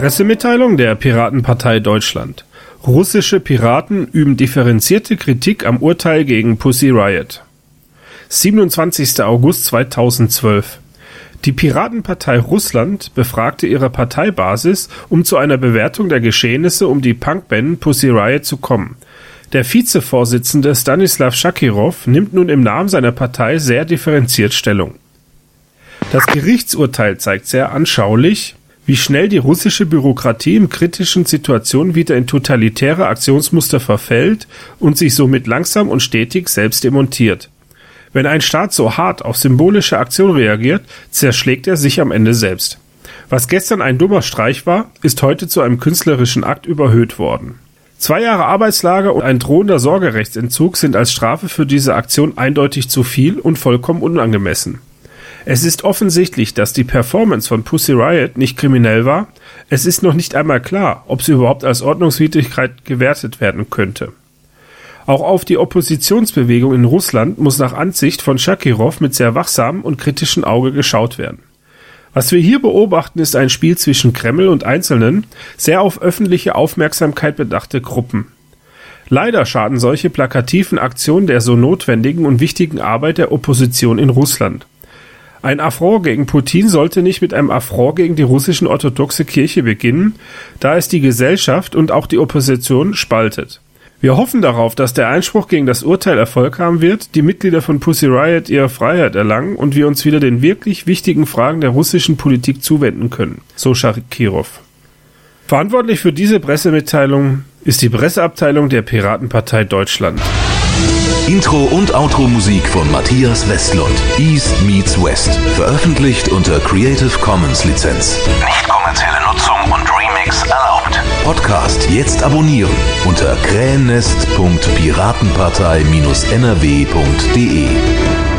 Pressemitteilung der Piratenpartei Deutschland. Russische Piraten üben differenzierte Kritik am Urteil gegen Pussy Riot. 27. August 2012. Die Piratenpartei Russland befragte ihre Parteibasis, um zu einer Bewertung der Geschehnisse um die Punkband Pussy Riot zu kommen. Der Vizevorsitzende Stanislav Schakirov nimmt nun im Namen seiner Partei sehr differenziert Stellung. Das Gerichtsurteil zeigt sehr anschaulich, wie schnell die russische Bürokratie in kritischen Situationen wieder in totalitäre Aktionsmuster verfällt und sich somit langsam und stetig selbst demontiert. Wenn ein Staat so hart auf symbolische Aktion reagiert, zerschlägt er sich am Ende selbst. Was gestern ein dummer Streich war, ist heute zu einem künstlerischen Akt überhöht worden. 2 Jahre Arbeitslager und ein drohender Sorgerechtsentzug sind als Strafe für diese Aktion eindeutig zu viel und vollkommen unangemessen. Es ist offensichtlich, dass die Performance von Pussy Riot nicht kriminell war. Es ist noch nicht einmal klar, ob sie überhaupt als Ordnungswidrigkeit gewertet werden könnte. Auch auf die Oppositionsbewegung in Russland muss nach Ansicht von Schakirov mit sehr wachsamem und kritischem Auge geschaut werden. Was wir hier beobachten, ist ein Spiel zwischen Kreml und einzelnen, sehr auf öffentliche Aufmerksamkeit bedachte Gruppen. Leider schaden solche plakativen Aktionen der so notwendigen und wichtigen Arbeit der Opposition in Russland. Ein Affront gegen Putin sollte nicht mit einem Affront gegen die russische orthodoxe Kirche beginnen, da es die Gesellschaft und auch die Opposition spaltet. Wir hoffen darauf, dass der Einspruch gegen das Urteil Erfolg haben wird, die Mitglieder von Pussy Riot ihre Freiheit erlangen und wir uns wieder den wirklich wichtigen Fragen der russischen Politik zuwenden können, so Schakirov. Verantwortlich für diese Pressemitteilung ist die Presseabteilung der Piratenpartei Deutschland. Intro und Outro-Musik von Matthias Westlund. East meets West. Veröffentlicht unter Creative Commons Lizenz. Nicht kommerzielle Nutzung und Remix erlaubt. Podcast jetzt abonnieren unter krähennest.piratenpartei-nrw.de.